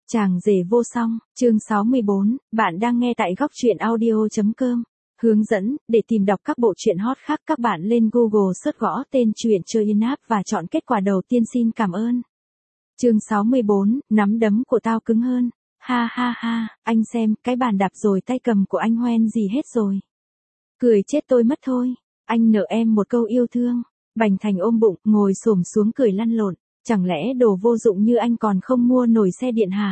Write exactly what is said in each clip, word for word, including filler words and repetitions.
Chàng rể vô song, chương sáu mươi bốn, bạn đang nghe tại góc truyện audio.com. Hướng dẫn, để tìm đọc các bộ truyện hot khác các bạn lên Google search gõ tên truyện chơi in app và chọn kết quả đầu tiên xin cảm ơn. Chương sáu mươi bốn, nắm đấm của tao cứng hơn. Ha ha ha, anh xem, cái bàn đạp rồi tay cầm của anh hoen gì hết rồi. Cười chết tôi mất thôi, anh nợ em một câu yêu thương. Bành Thành ôm bụng, ngồi xổm xuống cười lăn lộn. Chẳng lẽ đồ vô dụng như anh còn không mua nổi xe điện hả?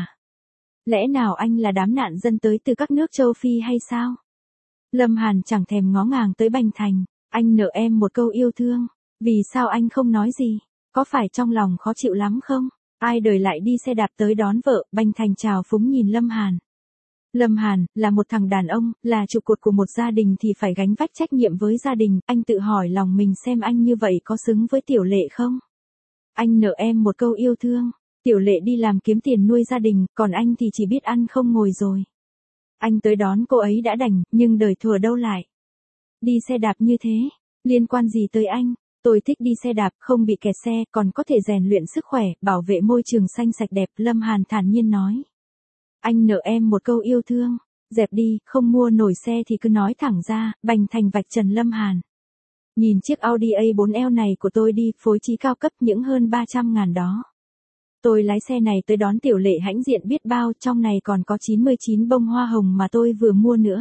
Lẽ nào anh là đám nạn dân tới từ các nước châu Phi hay sao? Lâm Hàn chẳng thèm ngó ngàng tới Bành Thành, anh nợ em một câu yêu thương, vì sao anh không nói gì? Có phải trong lòng khó chịu lắm không? Ai đời lại đi xe đạp tới đón vợ? Bành Thành trào phúng nhìn Lâm Hàn. Lâm Hàn, là một thằng đàn ông, là trụ cột của một gia đình thì phải gánh vác trách nhiệm với gia đình, anh tự hỏi lòng mình xem anh như vậy có xứng với Tiểu Lệ không? Anh nợ em một câu yêu thương, Tiểu Lệ đi làm kiếm tiền nuôi gia đình, còn anh thì chỉ biết ăn không ngồi rồi. Anh tới đón cô ấy đã đành, nhưng đời thừa đâu lại. Đi xe đạp như thế, liên quan gì tới anh? Tôi thích đi xe đạp, không bị kẹt xe, còn có thể rèn luyện sức khỏe, bảo vệ môi trường xanh sạch đẹp, Lâm Hàn thản nhiên nói. Anh nợ em một câu yêu thương, dẹp đi, không mua nổi xe thì cứ nói thẳng ra, Bành Thành vạch trần Lâm Hàn. Nhìn chiếc Audi A bốn L này của tôi đi, phối trí cao cấp những hơn ba trăm ngàn đó. Tôi lái xe này tới đón Tiểu Lệ hãnh diện biết bao, trong này còn có chín mươi chín bông hoa hồng mà tôi vừa mua nữa.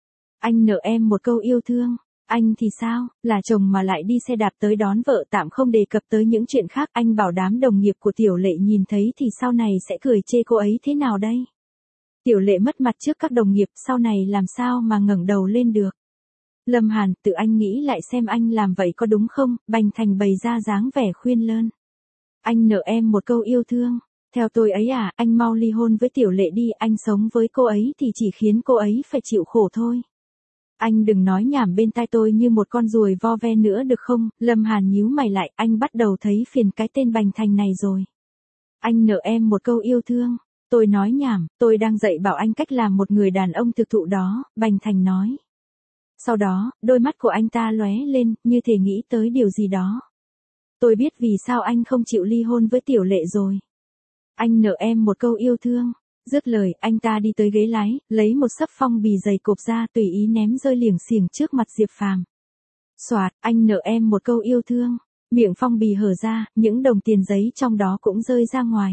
Anh nợ em một câu yêu thương, anh thì sao, là chồng mà lại đi xe đạp tới đón vợ, tạm không đề cập tới những chuyện khác, anh bảo đám đồng nghiệp của Tiểu Lệ nhìn thấy thì sau này sẽ cười chê cô ấy thế nào đây? Tiểu Lệ mất mặt trước các đồng nghiệp, sau này làm sao mà ngẩng đầu lên được? Lâm Hàn, tự anh nghĩ lại xem anh làm vậy có đúng không? Bành Thành bày ra dáng vẻ khuyên lơn. Anh nợ em một câu yêu thương. Theo tôi ấy à, anh mau ly hôn với Tiểu Lệ đi, anh sống với cô ấy thì chỉ khiến cô ấy phải chịu khổ thôi. Anh đừng nói nhảm bên tai tôi như một con ruồi vo ve nữa được không? Lâm Hàn nhíu mày lại, anh bắt đầu thấy phiền cái tên Bành Thành này rồi. Anh nợ em một câu yêu thương. Tôi nói nhảm, tôi đang dạy bảo anh cách làm một người đàn ông thực thụ đó, Bành Thành nói. Sau đó, đôi mắt của anh ta lóe lên, như thể nghĩ tới điều gì đó. Tôi biết vì sao anh không chịu ly hôn với Tiểu Lệ rồi. Anh nợ em một câu yêu thương. Dứt lời, anh ta đi tới ghế lái, lấy một xấp phong bì dày cộp ra tùy ý ném rơi liềng xiềng trước mặt Diệp Phàm. Soạt, anh nợ em một câu yêu thương. Miệng phong bì hở ra, những đồng tiền giấy trong đó cũng rơi ra ngoài.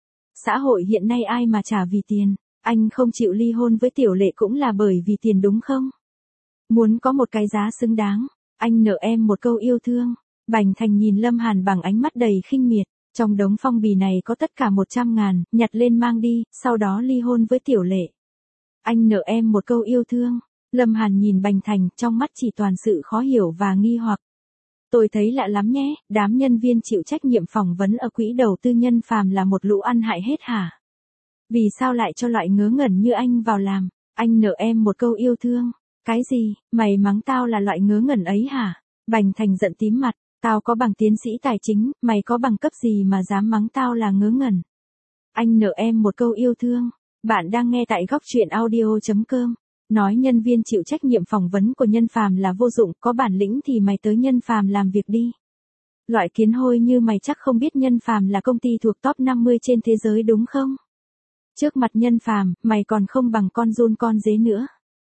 Xã hội hiện nay ai mà trả vì tiền, anh không chịu ly hôn với Tiểu Lệ cũng là bởi vì tiền đúng không? Muốn có một cái giá xứng đáng, anh nợ em một câu yêu thương. Bành Thành nhìn Lâm Hàn bằng ánh mắt đầy khinh miệt, trong đống phong bì này có tất cả một trăm ngàn, nhặt lên mang đi, sau đó ly hôn với Tiểu Lệ. Anh nợ em một câu yêu thương. Lâm Hàn nhìn Bành Thành, trong mắt chỉ toàn sự khó hiểu và nghi hoặc. Tôi thấy lạ lắm nhé, đám nhân viên chịu trách nhiệm phỏng vấn ở quỹ đầu tư Nhân Phàm là một lũ ăn hại hết hả? Vì sao lại cho loại ngớ ngẩn như anh vào làm? Anh nợ em một câu yêu thương. Cái gì, mày mắng tao là loại ngớ ngẩn ấy hả? Bành Thành giận tím mặt, tao có bằng tiến sĩ tài chính, mày có bằng cấp gì mà dám mắng tao là ngớ ngẩn? Anh nợ em một câu yêu thương. Bạn đang nghe tại góc truyện audio.com. Nói nhân viên chịu trách nhiệm phỏng vấn của Nhân Phàm là vô dụng, có bản lĩnh thì mày tới Nhân Phàm làm việc đi. Loại kiến hôi như mày chắc không biết Nhân Phàm là công ty thuộc top năm mươi trên thế giới đúng không? Trước mặt Nhân Phàm, mày còn không bằng con giun con dế nữa.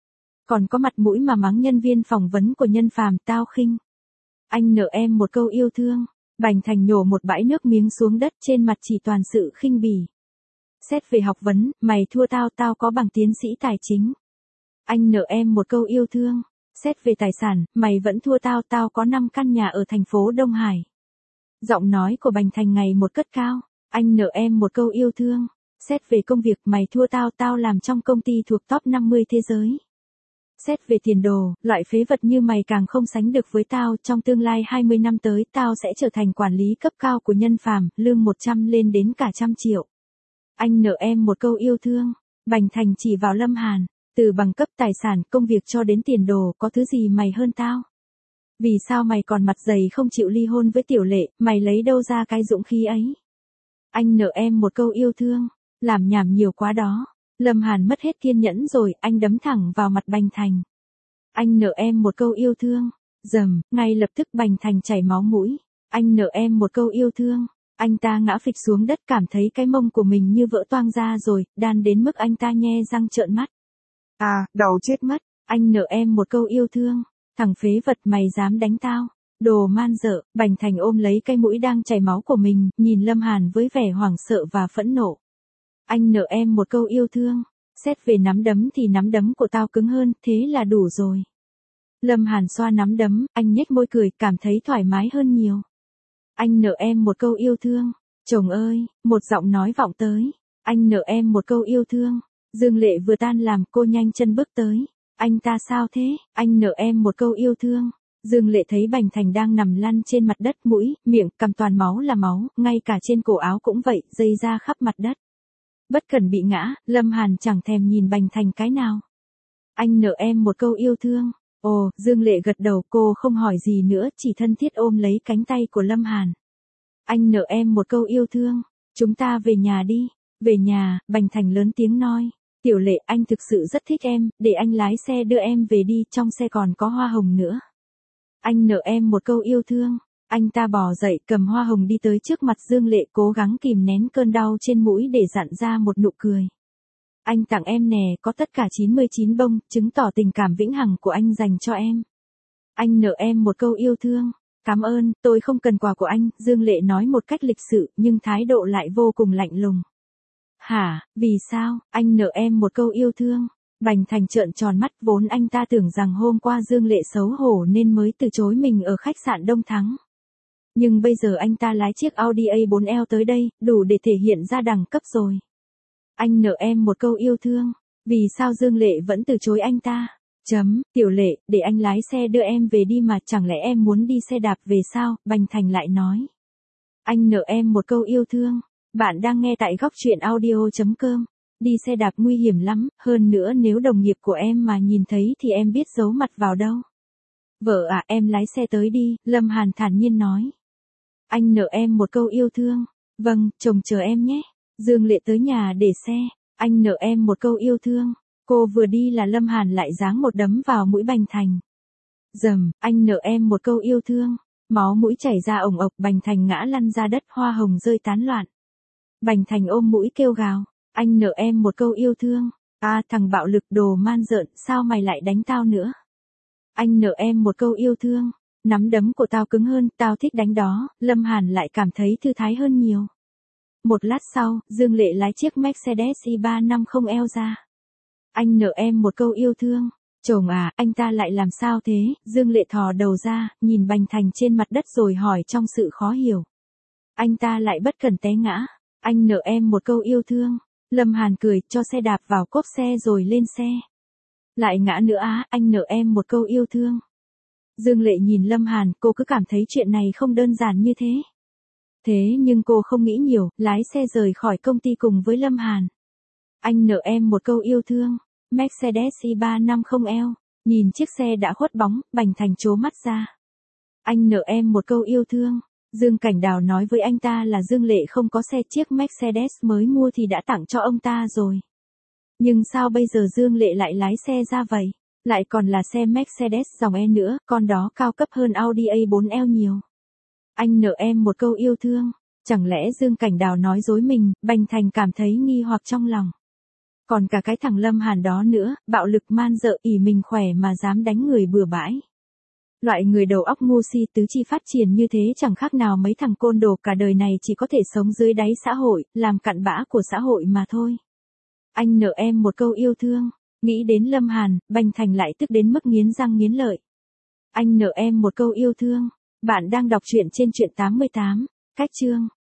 Còn có mặt mũi mà mắng nhân viên phỏng vấn của Nhân Phàm, tao khinh. Anh nợ em một câu yêu thương. Bành Thành nhổ một bãi nước miếng xuống đất, trên mặt chỉ toàn sự khinh bỉ. Xét về học vấn, mày thua tao, tao có bằng tiến sĩ tài chính. Anh nợ em một câu yêu thương. Xét về tài sản, mày vẫn thua tao, tao có năm căn nhà ở thành phố Đông Hải. Giọng nói của Bành Thành ngày một cất cao. Anh nợ em một câu yêu thương. Xét về công việc, mày thua tao, tao làm trong công ty thuộc top năm mươi thế giới. Xét về tiền đồ, loại phế vật như mày càng không sánh được với tao, trong tương lai hai mươi năm tới tao sẽ trở thành quản lý cấp cao của Nhân Phàm, lương một trăm lên đến cả trăm triệu. Anh nợ em một câu yêu thương. Bành Thành chỉ vào Lâm Hàn, từ bằng cấp tài sản, công việc cho đến tiền đồ, có thứ gì mày hơn tao? Vì sao mày còn mặt dày không chịu ly hôn với Tiểu Lệ, mày lấy đâu ra cái dũng khí ấy? Anh nợ em một câu yêu thương. Làm nhảm nhiều quá đó. Lâm Hàn mất hết kiên nhẫn rồi, anh đấm thẳng vào mặt Bành Thành. Anh nợ em một câu yêu thương. Dầm, ngay lập tức Bành Thành chảy máu mũi. Anh nợ em một câu yêu thương. Anh ta ngã phịch xuống đất cảm thấy cái mông của mình như vỡ toang ra rồi, đan đến mức anh ta nhe răng trợn mắt. À, đau chết mất. Anh nợ em một câu yêu thương. Thằng phế vật mày dám đánh tao. Đồ man dợ, Bành Thành ôm lấy cái mũi đang chảy máu của mình, nhìn Lâm Hàn với vẻ hoảng sợ và phẫn nộ. Anh nợ em một câu yêu thương. Xét về nắm đấm thì nắm đấm của tao cứng hơn, thế là đủ rồi. Lâm Hàn xoa nắm đấm, anh nhếch môi cười, cảm thấy thoải mái hơn nhiều. Anh nợ em một câu yêu thương. Chồng ơi, một giọng nói vọng tới. Anh nợ em một câu yêu thương. Dương Lệ vừa tan làm, cô nhanh chân bước tới. Anh ta sao thế? Anh nợ em một câu yêu thương. Dương Lệ thấy Bành Thành đang nằm lăn trên mặt đất, mũi, miệng, cằm toàn máu là máu, ngay cả trên cổ áo cũng vậy, dây ra khắp mặt đất. Bất cần bị ngã, Lâm Hàn chẳng thèm nhìn Bành Thành cái nào. Anh nợ em một câu yêu thương. Ồ, Dương Lệ gật đầu, cô không hỏi gì nữa, chỉ thân thiết ôm lấy cánh tay của Lâm Hàn. Anh nợ em một câu yêu thương. Chúng ta về nhà đi. Về nhà, Bành Thành lớn tiếng nói. Tiểu Lệ, anh thực sự rất thích em, để anh lái xe đưa em về đi, trong xe còn có hoa hồng nữa. Anh nợ em một câu yêu thương. Anh ta bò dậy, cầm hoa hồng đi tới trước mặt Dương Lệ, cố gắng kìm nén cơn đau trên mũi để dặn ra một nụ cười. Anh tặng em nè, có tất cả chín mươi chín bông, chứng tỏ tình cảm vĩnh hằng của anh dành cho em. Anh nợ em một câu yêu thương. Cảm ơn, tôi không cần quà của anh, Dương Lệ nói một cách lịch sự, nhưng thái độ lại vô cùng lạnh lùng. Hả, vì sao, anh nợ em một câu yêu thương. Bành Thành trợn tròn mắt, vốn anh ta tưởng rằng hôm qua Dương Lệ xấu hổ nên mới từ chối mình ở khách sạn Đông Thắng. Nhưng bây giờ anh ta lái chiếc Audi A bốn L tới đây, đủ để thể hiện ra đẳng cấp rồi. Anh nợ em một câu yêu thương. Vì sao Dương Lệ vẫn từ chối anh ta? Chấm, Tiểu Lệ, để anh lái xe đưa em về đi mà, chẳng lẽ em muốn đi xe đạp về sao? Bành Thành lại nói. Anh nợ em một câu yêu thương. Bạn đang nghe tại góc truyện audio chấm com. Đi xe đạp nguy hiểm lắm, hơn nữa nếu đồng nghiệp của em mà nhìn thấy thì em biết giấu mặt vào đâu. Vợ à, em lái xe tới đi, Lâm Hàn thản nhiên nói. Anh nợ em một câu yêu thương. Vâng, chồng chờ em nhé. Dương Lệ tới nhà để xe. Anh nợ em một câu yêu thương. Cô vừa đi là Lâm Hàn lại giáng một đấm vào mũi Bành Thành. Dầm, anh nợ em một câu yêu thương. Máu mũi chảy ra ổng ộc, Bành Thành ngã lăn ra đất, hoa hồng rơi tán loạn. Bành Thành ôm mũi kêu gào. Anh nợ em một câu yêu thương. À, thằng bạo lực đồ man rợn, sao mày lại đánh tao nữa? Anh nợ em một câu yêu thương. Nắm đấm của tao cứng hơn, tao thích đánh đó. Lâm Hàn lại cảm thấy thư thái hơn nhiều. Một lát sau, Dương Lệ lái chiếc Mercedes E ba năm mươi L ra. Anh nợ em một câu yêu thương. Chồng à, anh ta lại làm sao thế? Dương Lệ thò đầu ra, nhìn Bành Thành trên mặt đất rồi hỏi trong sự khó hiểu. Anh ta lại bất cẩn té ngã. Anh nợ em một câu yêu thương. Lâm Hàn cười, cho xe đạp vào cốp xe rồi lên xe. Lại ngã nữa á, anh nợ em một câu yêu thương. Dương Lệ nhìn Lâm Hàn, cô cứ cảm thấy chuyện này không đơn giản như thế. Thế nhưng cô không nghĩ nhiều, lái xe rời khỏi công ty cùng với Lâm Hàn. Anh nợ em một câu yêu thương. Mercedes E ba năm mươi L. Nhìn chiếc xe đã khuất bóng, Bành Thành trố mắt ra. Anh nợ em một câu yêu thương. Dương Cảnh Đào nói với anh ta là Dương Lệ không có xe, chiếc Mercedes mới mua thì đã tặng cho ông ta rồi. Nhưng sao bây giờ Dương Lệ lại lái xe ra vậy? Lại còn là xe Mercedes dòng E nữa, con đó cao cấp hơn Audi A bốn L nhiều. Anh nợ em một câu yêu thương. Chẳng lẽ Dương Cảnh Đào nói dối mình? Bành Thành cảm thấy nghi hoặc trong lòng. Còn cả cái thằng Lâm Hàn đó nữa, bạo lực man dợ, ỷ mình khỏe mà dám đánh người bừa bãi. Loại người đầu óc ngu si tứ chi phát triển như thế chẳng khác nào mấy thằng côn đồ cả đời này chỉ có thể sống dưới đáy xã hội, làm cặn bã của xã hội mà thôi. Anh nợ em một câu yêu thương. Nghĩ đến Lâm Hàn, Bành Thành lại tức đến mức nghiến răng nghiến lợi. Anh nợ em một câu yêu thương. Bạn đang đọc truyện trên truyện tám mươi tám. Cách chương.